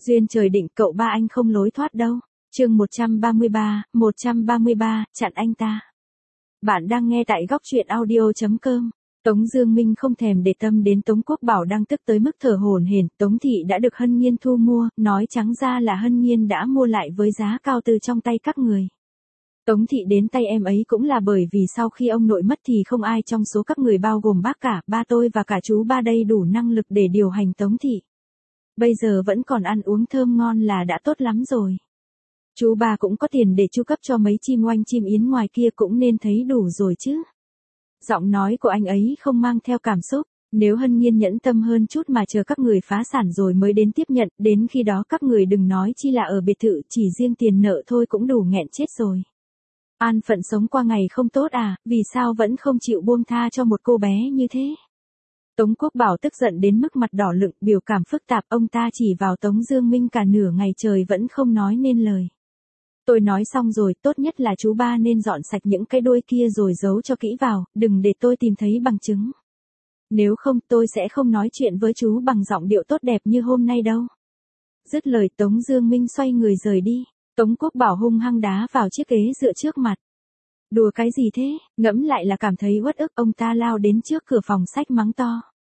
Duyên trời định cậu ba anh không lối thoát đâu. Chương 133, chặn anh ta. Bạn đang nghe tại góc truyện audio.com. Tống Dương Minh không thèm để tâm đến Tống Quốc Bảo đang tức tới mức thở hổn hển. Tống thị đã được Hân Nhiên thu mua, nói trắng ra là Hân Nhiên đã mua lại với giá cao từ trong tay các người. Tống thị đến tay em ấy cũng là bởi vì sau khi ông nội mất thì không ai trong số các người bao gồm bác cả, ba tôi và cả chú ba đây đủ năng lực để điều hành Tống thị. Bây giờ vẫn còn ăn uống thơm ngon là đã tốt lắm rồi. Chú ba cũng có tiền để chu cấp cho mấy chim oanh chim yến ngoài kia cũng nên thấy đủ rồi chứ. Giọng nói của anh ấy không mang theo cảm xúc. Nếu Hân Nhiên nhẫn tâm hơn chút mà chờ các người phá sản rồi mới đến tiếp nhận, đến khi đó các người đừng nói chi là ở biệt thự, chỉ riêng tiền nợ thôi cũng đủ nghẹn chết rồi. An phận sống qua ngày không tốt à, vì sao vẫn không chịu buông tha cho một cô bé như thế? Tống Quốc Bảo tức giận đến mức mặt đỏ lựng, biểu cảm phức tạp, ông ta chỉ vào Tống Dương Minh cả nửa ngày trời vẫn không nói nên lời. Tôi nói xong rồi, tốt nhất là chú ba nên dọn sạch những cái đuôi kia rồi giấu cho kỹ vào, đừng để tôi tìm thấy bằng chứng. Nếu không tôi sẽ không nói chuyện với chú bằng giọng điệu tốt đẹp như hôm nay đâu. Dứt lời Tống Dương Minh xoay người rời đi. Tống Quốc Bảo hung hăng đá vào chiếc ghế dựa trước mặt. Đùa cái gì thế, ngẫm lại là cảm thấy uất ức. Ông ta lao đến trước cửa phòng sách mắng to.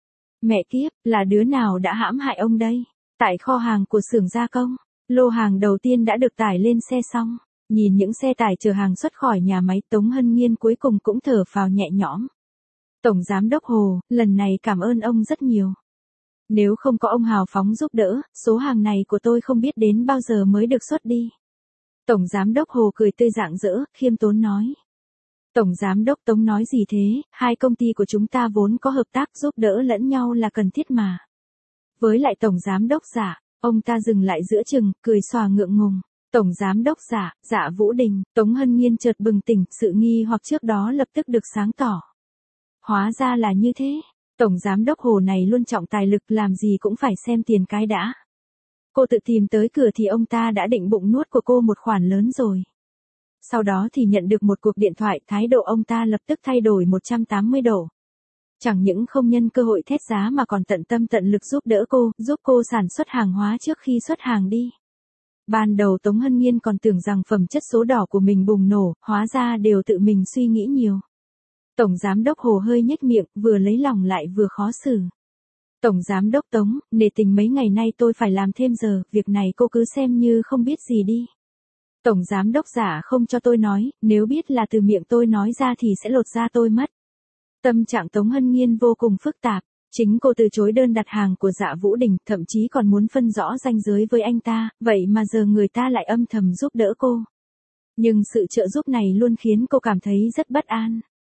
Mẹ kiếp, là đứa nào đã hãm hại ông đây? Tại kho hàng của xưởng gia công, lô hàng đầu tiên đã được tải lên xe xong. Nhìn những xe tải chở hàng xuất khỏi nhà máy, Tống Hân Nhiên cuối cùng cũng thở phào nhẹ nhõm. Tổng Giám đốc Hồ, lần này cảm ơn ông rất nhiều. Nếu không có ông hào phóng giúp đỡ, số hàng này của tôi không biết đến bao giờ mới được xuất đi. Tổng Giám đốc Hồ cười tươi rạng rỡ, khiêm tốn nói. Tổng Giám đốc Tống nói gì thế, hai công ty của chúng ta vốn có hợp tác giúp đỡ lẫn nhau là cần thiết mà. Với lại Tổng Giám đốc Dạ, ông ta dừng lại giữa chừng, cười xòa ngượng ngùng. Tổng Giám đốc Dạ, Dạ Vũ Đình, Tống Hân Nhiên chợt bừng tỉnh, sự nghi hoặc trước đó lập tức được sáng tỏ. Hóa ra là như thế, Tổng Giám đốc Hồ này luôn trọng tài lực, làm gì cũng phải xem tiền cái đã. Cô tự tìm tới cửa thì ông ta đã định bụng nuốt của cô một khoản lớn rồi. Sau đó thì nhận được một cuộc điện thoại, thái độ ông ta lập tức thay đổi 180 độ. Chẳng những không nhân cơ hội thét giá mà còn tận tâm tận lực giúp đỡ cô, giúp cô sản xuất hàng hóa trước khi xuất hàng đi. Ban đầu Tống Hân Nhiên còn tưởng rằng phẩm chất số đỏ của mình bùng nổ, hóa ra đều tự mình suy nghĩ nhiều. Tổng Giám đốc Hồ hơi nhếch miệng, vừa lấy lòng lại vừa khó xử. Tổng Giám đốc Tống, nể tình mấy ngày nay tôi phải làm thêm giờ, việc này cô cứ xem như không biết gì đi. Tổng Giám đốc Giả không cho tôi nói, nếu biết là từ miệng tôi nói ra thì sẽ lột da tôi mất. Tâm trạng Tống Hân Nhiên vô cùng phức tạp, chính cô từ chối đơn đặt hàng của Dạ Vũ Đình, thậm chí còn muốn phân rõ ranh giới với anh ta, vậy mà giờ người ta lại âm thầm giúp đỡ cô. Nhưng sự trợ giúp này luôn khiến cô cảm thấy rất bất an.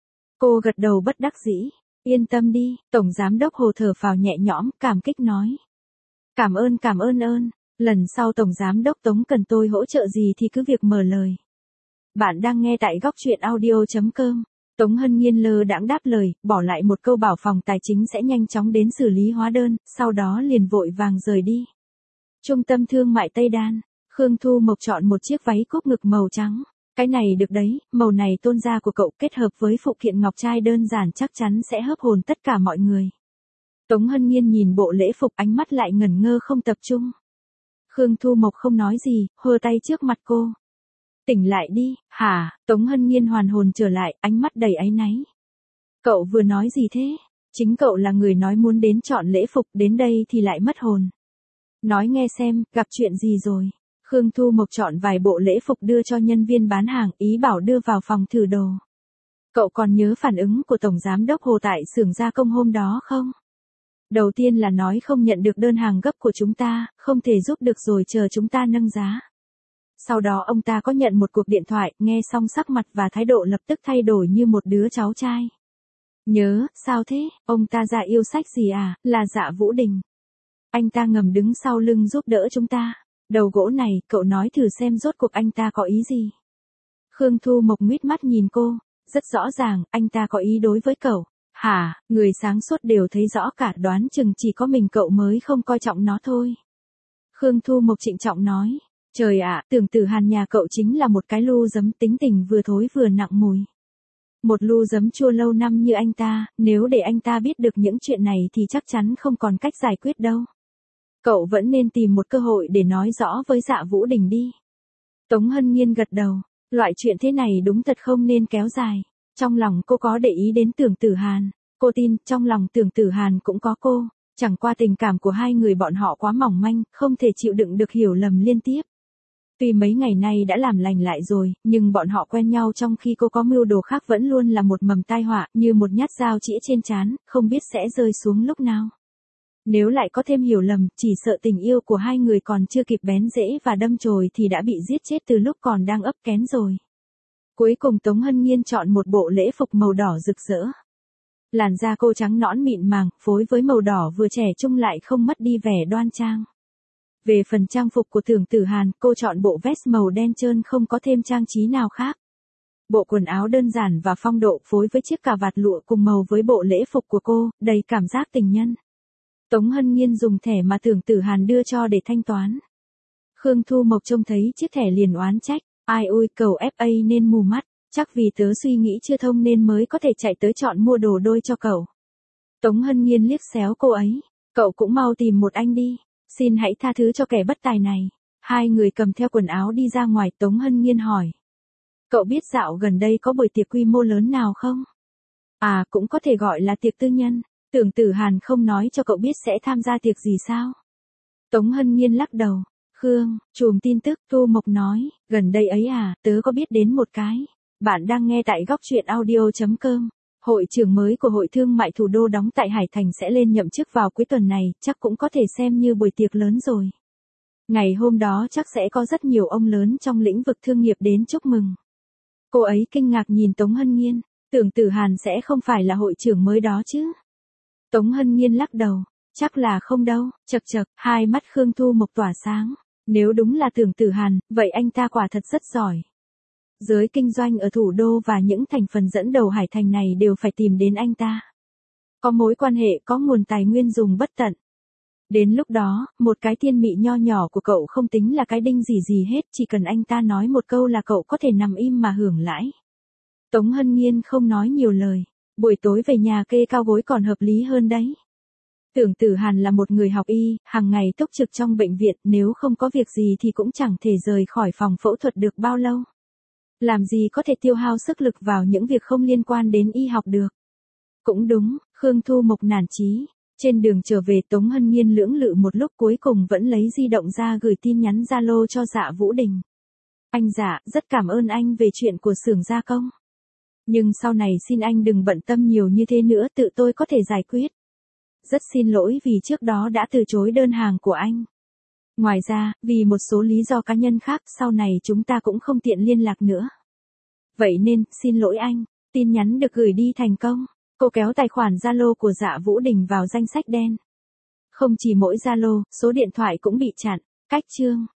Cô gật đầu bất đắc dĩ. Yên tâm đi, Tổng Giám đốc Hồ thở phào nhẹ nhõm, cảm kích nói. Cảm ơn. Lần sau Tổng Giám đốc Tống cần tôi hỗ trợ gì thì cứ việc mở lời. Bạn đang nghe tại góc truyện audio.com. Tống Hân Nhiên lơ đãng đáp lời, bỏ lại một câu bảo phòng tài chính sẽ nhanh chóng đến xử lý hóa đơn, sau đó liền vội vàng rời đi. Trung tâm thương mại Tây Đan, Khương Thu Mộc chọn một chiếc váy cúc ngực màu trắng. Cái này được đấy, màu này tôn da của cậu kết hợp với phụ kiện ngọc trai đơn giản chắc chắn sẽ hấp hồn tất cả mọi người. Tống Hân Nhiên nhìn bộ lễ phục, ánh mắt lại ngẩn ngơ không tập trung. Khương Thu Mộc không nói gì, hơ tay trước mặt cô. Tỉnh lại đi, hả? Tống Hân Nhiên hoàn hồn trở lại, ánh mắt đầy áy náy. Cậu vừa nói gì thế? Chính cậu là người nói muốn đến chọn lễ phục, đến đây thì lại mất hồn. Nói nghe xem, gặp chuyện gì rồi? Khương Thu Mộc chọn vài bộ lễ phục đưa cho nhân viên bán hàng, ý bảo đưa vào phòng thử đồ. Cậu còn nhớ phản ứng của Tổng Giám đốc Hồ tại xưởng gia công hôm đó không? Đầu tiên là nói không nhận được đơn hàng gấp của chúng ta, không thể giúp được rồi chờ chúng ta nâng giá. Sau đó ông ta có nhận một cuộc điện thoại, nghe xong sắc mặt và thái độ lập tức thay đổi như một đứa cháu trai. Nhớ, sao thế, ông ta ra yêu sách gì à, là Dạ Vũ Đình. Anh ta ngầm đứng sau lưng giúp đỡ chúng ta. Đầu gỗ này, cậu nói thử xem rốt cuộc anh ta có ý gì. Khương Thu Mộc nguýt mắt nhìn cô, rất rõ ràng, anh ta có ý đối với cậu. Hả, người sáng suốt đều thấy rõ cả, đoán chừng chỉ có mình cậu mới không coi trọng nó thôi. Khương Thu Mộc trịnh trọng nói, trời ạ, tưởng Tử Hàn nhà cậu chính là một cái lu giấm tính tình vừa thối vừa nặng mùi. Một lu giấm chua lâu năm như anh ta, nếu để anh ta biết được những chuyện này thì chắc chắn không còn cách giải quyết đâu. Cậu vẫn nên tìm một cơ hội để nói rõ với Dạ Vũ Đình đi. Tống Hân Nhiên gật đầu, loại chuyện thế này đúng thật không nên kéo dài. Trong lòng cô có để ý đến Tưởng Tử Hàn, cô tin trong lòng Tưởng Tử Hàn cũng có cô, chẳng qua tình cảm của hai người bọn họ quá mỏng manh, không thể chịu đựng được hiểu lầm liên tiếp. Tuy mấy ngày nay đã làm lành lại rồi, nhưng bọn họ quen nhau trong khi cô có mưu đồ khác vẫn luôn là một mầm tai họa, như một nhát dao chĩa trên trán, không biết sẽ rơi xuống lúc nào. Nếu lại có thêm hiểu lầm, chỉ sợ tình yêu của hai người còn chưa kịp bén rễ và đâm chồi thì đã bị giết chết từ lúc còn đang ấp kén rồi. Cuối cùng Tống Hân Nhiên chọn một bộ lễ phục màu đỏ rực rỡ. Làn da cô trắng nõn mịn màng, phối với màu đỏ vừa trẻ trung lại không mất đi vẻ đoan trang. Về phần trang phục của Tưởng Tử Hàn, cô chọn bộ vest màu đen trơn không có thêm trang trí nào khác. Bộ quần áo đơn giản và phong độ phối với chiếc cà vạt lụa cùng màu với bộ lễ phục của cô, đầy cảm giác tình nhân. Tống Hân Nhiên dùng thẻ mà Tưởng Tử Hàn đưa cho để thanh toán. Khương Thu Mộc trông thấy chiếc thẻ liền oán trách, ai ôi cậu FA nên mù mắt, chắc vì tớ suy nghĩ chưa thông nên mới có thể chạy tới chọn mua đồ đôi cho cậu. Tống Hân Nhiên liếc xéo cô ấy, cậu cũng mau tìm một anh đi, xin hãy tha thứ cho kẻ bất tài này. Hai người cầm theo quần áo đi ra ngoài. Tống Hân Nhiên hỏi, cậu biết dạo gần đây có buổi tiệc quy mô lớn nào không? À, cũng có thể gọi là tiệc tư nhân. Tưởng Tử Hàn không nói cho cậu biết sẽ tham gia tiệc gì sao? Tống Hân Nhiên lắc đầu. Khương, chùm tin tức, Thu Mộc nói, gần đây ấy à, tớ có biết đến một cái. Bạn đang nghe tại góc truyện audio.com. Hội trưởng mới của Hội Thương mại Thủ đô đóng tại Hải Thành sẽ lên nhậm chức vào cuối tuần này, chắc cũng có thể xem như buổi tiệc lớn rồi. Ngày hôm đó chắc sẽ có rất nhiều ông lớn trong lĩnh vực thương nghiệp đến chúc mừng. Cô ấy kinh ngạc nhìn Tống Hân Nhiên, Tưởng Tử Hàn sẽ không phải là hội trưởng mới đó chứ? Tống Hân Nhiên lắc đầu, chắc là không đâu. Chậc chậc, hai mắt Khương Thu Mộc tỏa sáng. Nếu đúng là Tưởng Tử Hàn, vậy anh ta quả thật rất giỏi. Giới kinh doanh ở thủ đô và những thành phần dẫn đầu Hải Thành này đều phải tìm đến anh ta. Có mối quan hệ, có nguồn tài nguyên dùng bất tận. Đến lúc đó, một cái thiên mị nho nhỏ của cậu không tính là cái đinh gì hết, chỉ cần anh ta nói một câu là cậu có thể nằm im mà hưởng lãi. Tống Hân Nhiên không nói nhiều lời, buổi tối về nhà kê cao gối còn hợp lý hơn đấy. Tưởng Tử Hàn là một người học y, hàng ngày túc trực trong bệnh viện, nếu không có việc gì thì cũng chẳng thể rời khỏi phòng phẫu thuật được bao lâu. Làm gì có thể tiêu hao sức lực vào những việc không liên quan đến y học được. Cũng đúng, Khương Thu Mộc nản chí. Trên đường trở về Tống Hân Nhiên lưỡng lự một lúc cuối cùng vẫn lấy di động ra gửi tin nhắn Zalo cho Dạ Vũ Đình. Anh Dạ, rất cảm ơn anh về chuyện của xưởng gia công. Nhưng sau này xin anh đừng bận tâm nhiều như thế nữa, tự tôi có thể giải quyết. Rất xin lỗi vì trước đó đã từ chối đơn hàng của anh. Ngoài ra, vì một số lý do cá nhân khác, sau này chúng ta cũng không tiện liên lạc nữa. Vậy nên, xin lỗi anh, tin nhắn được gửi đi thành công. Cô kéo tài khoản Zalo của Dạ Vũ Đình vào danh sách đen. Không chỉ mỗi Zalo, số điện thoại cũng bị chặn. Cách chương